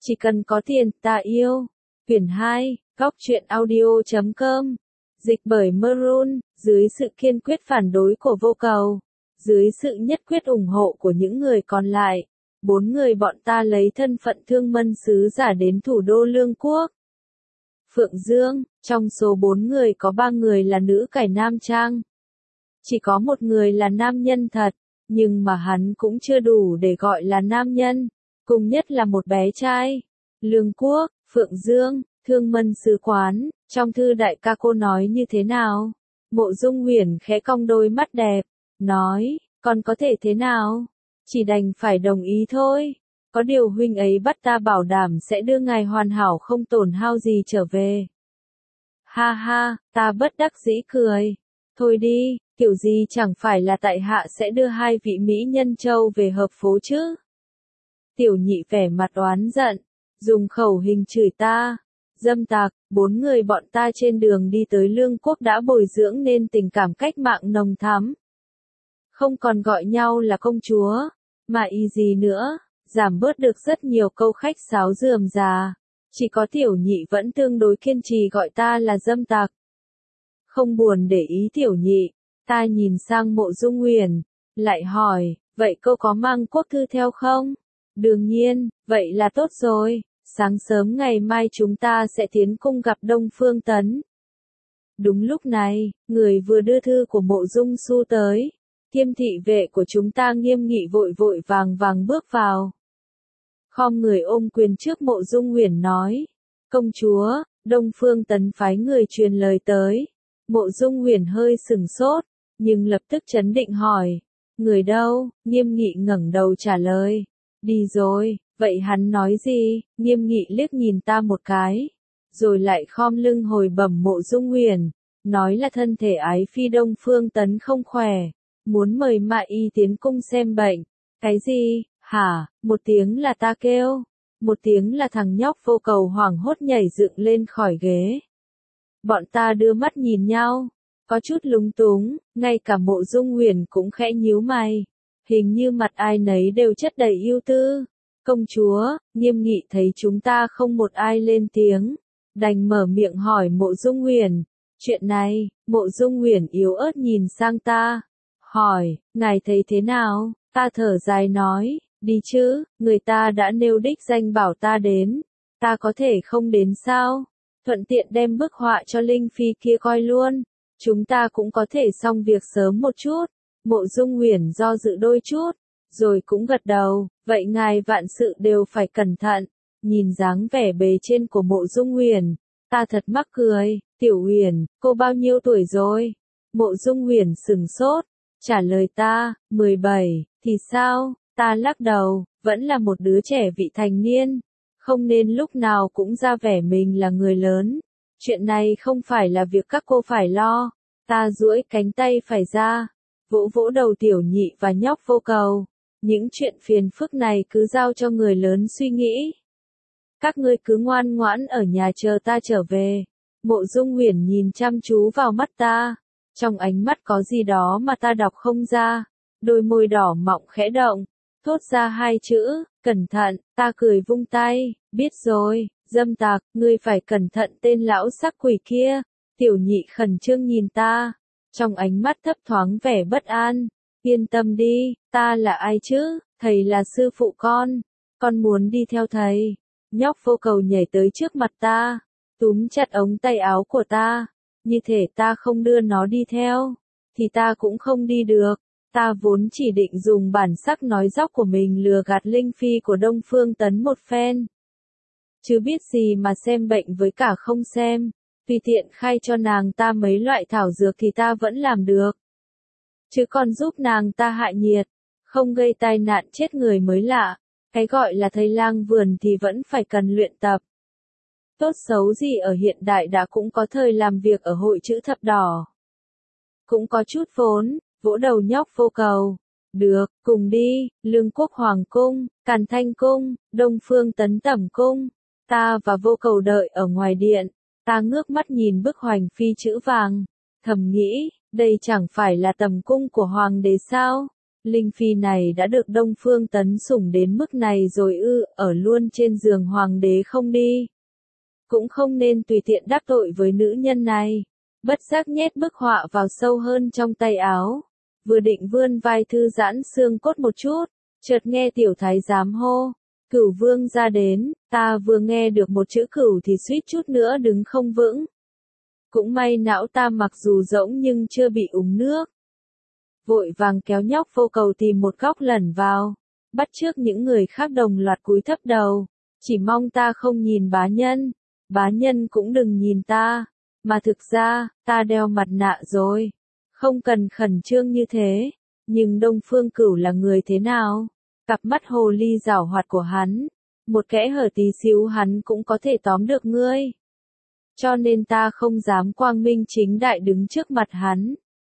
Chỉ cần có tiền, ta yêu. Quyển 2, Góc truyện audio.com. Dịch bởi Maroon, dưới sự kiên quyết phản đối của vô cầu, dưới sự nhất quyết ủng hộ của những người còn lại, 4 người bọn ta lấy thân phận thương mân sứ giả đến thủ đô Lương Quốc. Phượng Dương, trong số 4 người có 3 người là nữ cải nam trang. Chỉ có một người là nam nhân thật, nhưng mà hắn cũng chưa đủ để gọi là nam nhân, cùng nhất là một bé trai. Lương Quốc, Phượng Dương, Thương Mân Sứ Quán, trong thư đại ca cô nói như thế nào? Mộ Dung Huyền khẽ cong đôi mắt đẹp, nói, còn có thể thế nào? Chỉ đành phải đồng ý thôi. Có điều huynh ấy bắt ta bảo đảm sẽ đưa ngài hoàn hảo không tổn hao gì trở về. Ha ha, ta bất đắc dĩ cười. Thôi đi, kiểu gì chẳng phải là tại hạ sẽ đưa 2 vị mỹ nhân châu về hợp phố chứ? Tiểu nhị vẻ mặt oán giận, dùng khẩu hình chửi ta. Dâm tặc, 4 người bọn ta trên đường đi tới Lương Quốc đã bồi dưỡng nên tình cảm cách mạng nồng thắm. Không còn gọi nhau là công chúa, mà y gì nữa, giảm bớt được rất nhiều câu khách sáo rườm rà. Chỉ có tiểu nhị vẫn tương đối kiên trì gọi ta là dâm tặc. Không buồn để ý tiểu nhị, ta nhìn sang Mộ Dung Huyền, lại hỏi, vậy cô có mang quốc thư theo không? Đương nhiên, vậy là tốt rồi, sáng sớm ngày mai chúng ta sẽ tiến cung gặp Đông Phương Tấn. Đúng lúc này, người vừa đưa thư của Mộ Dung Xu tới, Kiêm thị vệ của chúng ta nghiêm nghị vội vội vàng vàng bước vào. Khom người ôm quyền trước Mộ Dung Huyền nói, công chúa, Đông Phương Tấn phái người truyền lời tới. Mộ Dung Huyền hơi sừng sốt, nhưng lập tức trấn định hỏi, người đâu? Nghiêm nghị ngẩng đầu trả lời, đi rồi. Vậy hắn nói gì? Nghiêm nghị liếc nhìn ta một cái, rồi lại khom lưng hồi bẩm Mộ Dung Huyền, nói là thân thể ái phi Đông Phương Tấn không khỏe, muốn mời Mại Y tiến cung xem bệnh. Cái gì? Hả? Một tiếng là ta kêu, một tiếng là thằng nhóc vô cầu hoảng hốt nhảy dựng lên khỏi ghế. Bọn ta đưa mắt nhìn nhau, có chút lúng túng, ngay cả Mộ Dung Huyền cũng khẽ nhíu mày, hình như mặt ai nấy đều chất đầy ưu tư. Công chúa, Nghiêm nghị thấy chúng ta không một ai lên tiếng, đành mở miệng hỏi Mộ Dung Huyền, chuyện này. Mộ Dung Huyền yếu ớt nhìn sang ta, hỏi, ngài thấy thế nào? Ta thở dài nói, đi chứ, người ta đã nêu đích danh bảo ta đến, ta có thể không đến sao? Thuận tiện đem bức họa cho Linh Phi kia coi luôn, chúng ta cũng có thể xong việc sớm một chút. Mộ Dung Huyền do dự đôi chút, rồi cũng gật đầu, vậy ngài vạn sự đều phải cẩn thận. Nhìn dáng vẻ bề trên của Mộ Dung Huyền, ta thật mắc cười, Tiểu Huyền, cô bao nhiêu tuổi rồi? Mộ Dung Huyền sừng sốt, trả lời ta, 17, thì sao? Ta lắc đầu, vẫn là một đứa trẻ vị thành niên, không nên lúc nào cũng ra vẻ mình là người lớn. Chuyện này không phải là việc các cô phải lo. Ta duỗi cánh tay phải ra, vỗ vỗ đầu tiểu nhị và nhóc vô cầu. Những chuyện phiền phức này cứ giao cho người lớn suy nghĩ. Các ngươi cứ ngoan ngoãn ở nhà chờ ta trở về. Mộ Dung Huyền nhìn chăm chú vào mắt ta. Trong ánh mắt có gì đó mà ta đọc không ra. Đôi môi đỏ mọng khẽ động, thốt ra 2 chữ, cẩn thận. Ta cười vung tay, biết rồi, dâm tặc, ngươi phải cẩn thận tên lão sắc quỷ kia. Tiểu nhị khẩn trương nhìn ta, trong ánh mắt thấp thoáng vẻ bất an. Yên tâm đi, ta là ai chứ? Thầy là sư phụ con muốn đi theo thầy. Nhóc vô cầu nhảy tới trước mặt ta, túm chặt ống tay áo của ta, như thể ta không đưa nó đi theo, thì ta cũng không đi được. Ta vốn chỉ định dùng bản sắc nói dóc của mình lừa gạt Linh Phi của Đông Phương Tấn một phen. Chứ biết gì mà xem bệnh với cả không xem, tùy tiện khai cho nàng ta mấy loại thảo dược thì ta vẫn làm được. Chứ còn giúp nàng ta hạ nhiệt, không gây tai nạn chết người mới lạ. Cái gọi là thầy lang vườn thì vẫn phải cần luyện tập. Tốt xấu gì ở hiện đại đã cũng có thời làm việc ở hội chữ thập đỏ. Cũng có chút vốn, vỗ đầu nhóc vô cầu. Được, cùng đi, Lương Quốc Hoàng Cung, Càn Thanh Cung, Đông Phương Tấn Tẩm Cung. Ta và vô cầu đợi ở ngoài điện. Ta ngước mắt nhìn bức hoành phi chữ vàng, thầm nghĩ, đây chẳng phải là tầm cung của Hoàng đế sao? Linh Phi này đã được Đông Phương Tấn sủng đến mức này rồi ư, ở luôn trên giường hoàng đế không đi. Cũng không nên tùy tiện đắc tội với nữ nhân này. Bất giác nhét bức họa vào sâu hơn trong tay áo. Vừa định vươn vai thư giãn xương cốt một chút, chợt nghe tiểu thái giám hô. Cửu vương ra đến, ta vừa nghe được một chữ cửu thì suýt chút nữa đứng không vững. Cũng may não ta mặc dù rỗng nhưng chưa bị úng nước. Vội vàng kéo nhóc Vô Cầu tìm một góc lẩn vào, bắt chước những người khác đồng loạt cúi thấp đầu, chỉ mong ta không nhìn bá nhân cũng đừng nhìn ta, mà thực ra, ta đeo mặt nạ rồi, không cần khẩn trương như thế, nhưng Đông Phương Cửu là người thế nào? Cặp mắt hồ ly giảo hoạt của hắn, một kẽ hở tí xíu hắn cũng có thể tóm được ngươi. Cho nên ta không dám quang minh chính đại đứng trước mặt hắn.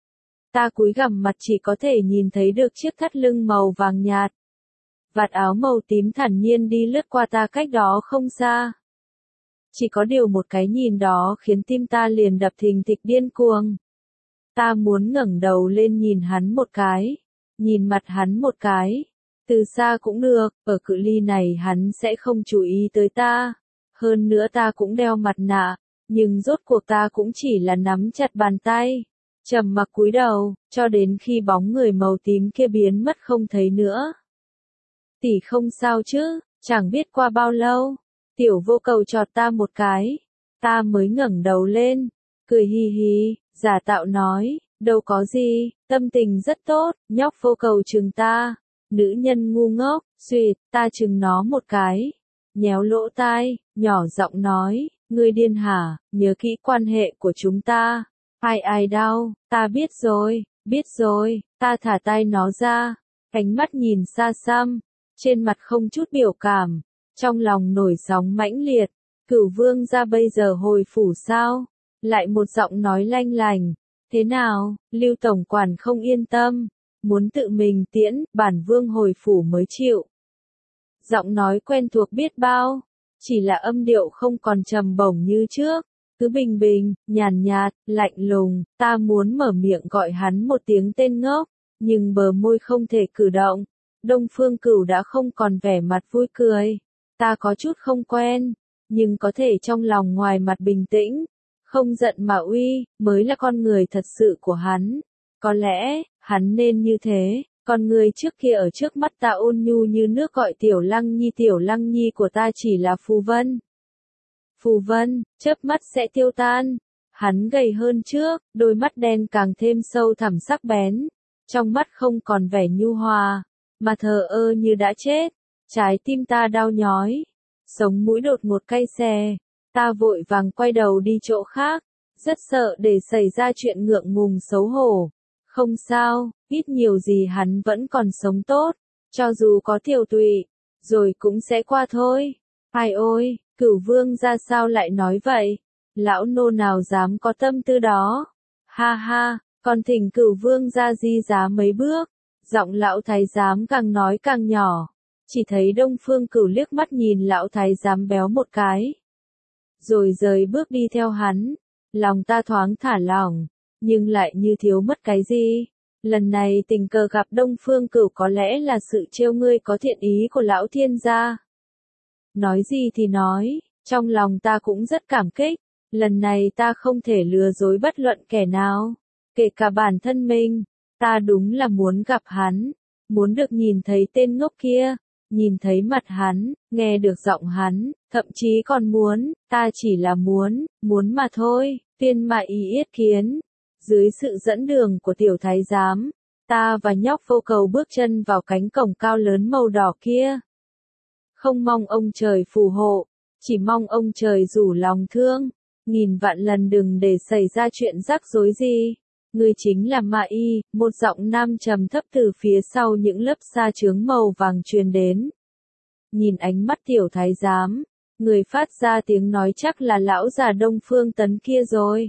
Ta cúi gằm mặt chỉ có thể nhìn thấy được chiếc thắt lưng màu vàng nhạt. Vạt áo màu tím thản nhiên đi lướt qua ta cách đó không xa. Chỉ có điều một cái nhìn đó khiến tim ta liền đập thình thịch điên cuồng. Ta muốn ngẩng đầu lên nhìn hắn một cái, nhìn mặt hắn một cái. Từ xa cũng được, ở cự ly này hắn sẽ không chú ý tới ta. Hơn nữa ta cũng đeo mặt nạ, nhưng rốt cuộc ta cũng chỉ là nắm chặt bàn tay. Trầm mặc cúi đầu, cho đến khi bóng người màu tím kia biến mất không thấy nữa. Tỷ không sao chứ, chẳng biết qua bao lâu, tiểu Vô Cầu chọt ta một cái, ta mới ngẩng đầu lên, cười hi hi, giả tạo nói, đâu có gì, tâm tình rất tốt, nhóc Vô Cầu chừng ta, nữ nhân ngu ngốc, xuyệt, ta chừng nó một cái, nhéo lỗ tai, nhỏ giọng nói, ngươi điên hả, nhớ kỹ quan hệ của chúng ta. Ai đau, ta biết rồi, ta thả tay nó ra, cánh mắt nhìn xa xăm, trên mặt không chút biểu cảm, trong lòng nổi sóng mãnh liệt, Cửu vương ra bây giờ hồi phủ sao? Lại một giọng nói lanh lành, thế nào, Lưu tổng quản không yên tâm, muốn tự mình tiễn, bản vương hồi phủ mới chịu. Giọng nói quen thuộc biết bao, chỉ là âm điệu không còn trầm bổng như trước. Cứ bình bình, nhàn nhạt, lạnh lùng, ta muốn mở miệng gọi hắn một tiếng tên ngốc, nhưng bờ môi không thể cử động. Đông Phương Cửu đã không còn vẻ mặt vui cười. Ta có chút không quen, nhưng có thể trong lòng ngoài mặt bình tĩnh, không giận mà uy, mới là con người thật sự của hắn. Có lẽ, hắn nên như thế, con người trước kia ở trước mắt ta ôn nhu như nước gọi tiểu lăng nhi của ta chỉ là phù vân. Phù vân, chớp mắt sẽ tiêu tan. Hắn gầy hơn trước, đôi mắt đen càng thêm sâu thẳm sắc bén. Trong mắt không còn vẻ nhu hòa, mà thờ ơ như đã chết. Trái tim ta đau nhói. Sống mũi đột một cay xè. Ta vội vàng quay đầu đi chỗ khác. Rất sợ để xảy ra chuyện ngượng ngùng xấu hổ. Không sao, ít nhiều gì hắn vẫn còn sống tốt. Cho dù có tiểu tụy, rồi cũng sẽ qua thôi. Ai ôi. Cửu vương ra sao lại nói vậy? Lão nô nào dám có tâm tư đó? Ha ha, còn thỉnh cửu vương ra di giá mấy bước. Giọng lão thái giám càng nói càng nhỏ. Chỉ thấy Đông Phương Cửu liếc mắt nhìn lão thái giám béo một cái. Rồi rời bước đi theo hắn. Lòng ta thoáng thả lỏng, nhưng lại như thiếu mất cái gì. Lần này tình cờ gặp Đông Phương Cửu có lẽ là sự trêu ngươi có thiện ý của lão thiên gia. Nói gì thì nói, trong lòng ta cũng rất cảm kích, lần này ta không thể lừa dối bất luận kẻ nào, kể cả bản thân mình, ta đúng là muốn gặp hắn, muốn được nhìn thấy tên ngốc kia, nhìn thấy mặt hắn, nghe được giọng hắn, thậm chí còn muốn, ta chỉ là muốn mà thôi, tiên mại ý yết kiến, dưới sự dẫn đường của tiểu thái giám, ta và nhóc Vô Cầu bước chân vào cánh cổng cao lớn màu đỏ kia. Không mong ông trời phù hộ, chỉ mong ông trời rủ lòng thương, nghìn vạn lần đừng để xảy ra chuyện rắc rối gì. Ngươi chính là Ma Y, một giọng nam trầm thấp từ phía sau những lớp sa chướng màu vàng truyền đến. Nhìn ánh mắt tiểu thái giám, người phát ra tiếng nói chắc là lão già Đông Phương Tấn kia rồi.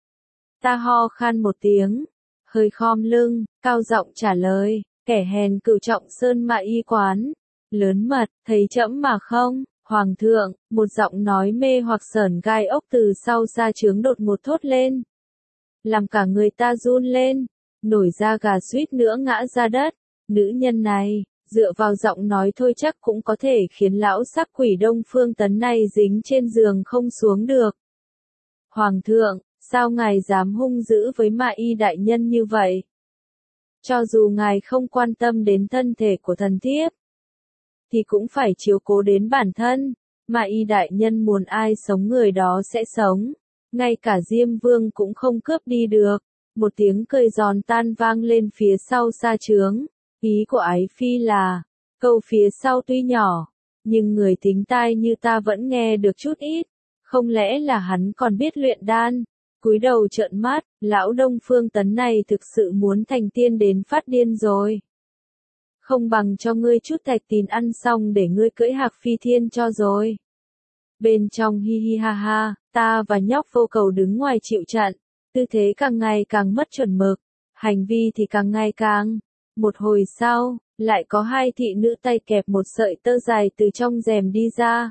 Ta ho khan một tiếng, hơi khom lưng, cao giọng trả lời, kẻ hèn cửu trọng sơn Ma Y quán. Lớn mật, thấy trẫm mà không, hoàng thượng, một giọng nói mê hoặc sởn gai ốc từ sau sa chướng đột ngột thốt lên. Làm cả người ta run lên, nổi da gà suýt nữa ngã ra đất, Nữ nhân này, dựa vào giọng nói thôi chắc cũng có thể khiến lão sắc quỷ Đông Phương Tấn này dính trên giường không xuống được. Hoàng thượng, sao ngài dám hung dữ với Ma Y đại nhân như vậy? Cho dù ngài không quan tâm đến thân thể của thần thiếp, thì cũng phải chiếu cố đến bản thân. Ma Y đại nhân muốn ai sống người đó sẽ sống. Ngay cả Diêm Vương cũng không cướp đi được. Một tiếng cười giòn tan vang lên phía sau sa trướng. Ý của Ái Phi là, câu phía sau tuy nhỏ, nhưng người thính tai như ta vẫn nghe được chút ít. Không lẽ là hắn còn biết luyện đan? Cúi đầu trợn mắt, lão Đông Phương Tấn này thực sự muốn thành tiên đến phát điên rồi. Không bằng cho ngươi chút thạch tín ăn xong để ngươi cưỡi hạc phi thiên cho rồi. Bên trong hi hi ha ha, ta và nhóc Vô Cầu đứng ngoài chịu trận, tư thế càng ngày càng mất chuẩn mực, hành vi thì càng ngày càng. Một hồi sau, lại có hai thị nữ tay kẹp một sợi tơ dài từ trong rèm đi ra.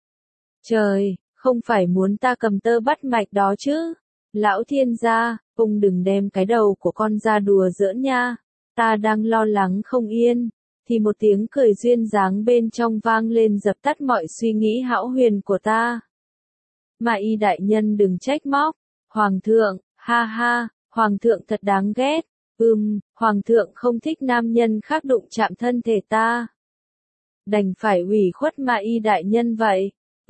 Trời, không phải muốn ta cầm tơ bắt mạch đó chứ? Lão thiên gia, ông đừng đem cái đầu của con ra đùa giỡn nha. Ta đang lo lắng không yên, thì một tiếng cười duyên dáng bên trong vang lên dập tắt mọi suy nghĩ hão huyền của ta. Ma Y đại nhân đừng trách móc. Hoàng thượng, ha ha, hoàng thượng thật đáng ghét. Hoàng thượng không thích nam nhân khác đụng chạm thân thể ta. Đành phải ủy khuất Ma Y đại nhân vậy.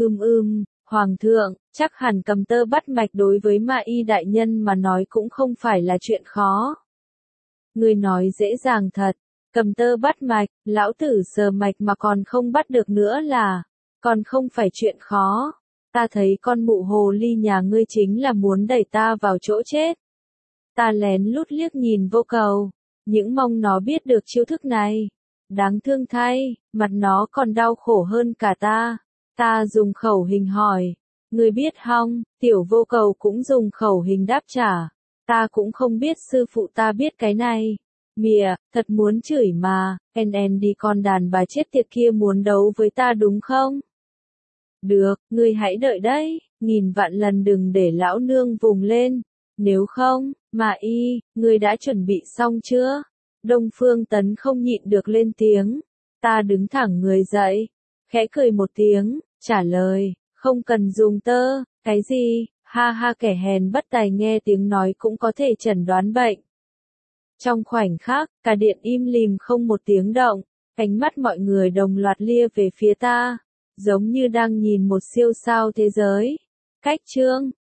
Hoàng thượng, chắc hẳn cầm tơ bắt mạch đối với Ma Y đại nhân mà nói cũng không phải là chuyện khó. Người nói dễ dàng thật, cầm tơ bắt mạch, lão tử sờ mạch mà còn không bắt được nữa là, còn không phải chuyện khó. Ta thấy con mụ hồ ly nhà ngươi chính là muốn đẩy ta vào chỗ chết. Ta lén lút liếc nhìn Vô Cầu, những mong nó biết được chiêu thức này. Đáng thương thay, mặt nó còn đau khổ hơn cả ta. Ta dùng khẩu hình hỏi, ngươi biết không, tiểu Vô Cầu cũng dùng khẩu hình đáp trả. Ta cũng không biết sư phụ ta biết cái này. Mịa, thật muốn chửi mà, đi con đàn bà chết tiệt kia muốn đấu với ta đúng không? Được, ngươi hãy đợi đấy, nghìn vạn lần đừng để lão nương vùng lên. Nếu không, Ma Y, ngươi đã chuẩn bị xong chưa? Đông Phương Tấn không nhịn được lên tiếng. Ta đứng thẳng người dậy, khẽ cười một tiếng, trả lời, không cần dùng tơ. Cái gì? Ha ha, kẻ hèn bất tài nghe tiếng nói cũng có thể chẩn đoán bệnh. Trong khoảnh khắc, cả điện im lìm không một tiếng động, ánh mắt mọi người đồng loạt lia về phía ta, giống như đang nhìn một siêu sao thế giới. Cách chương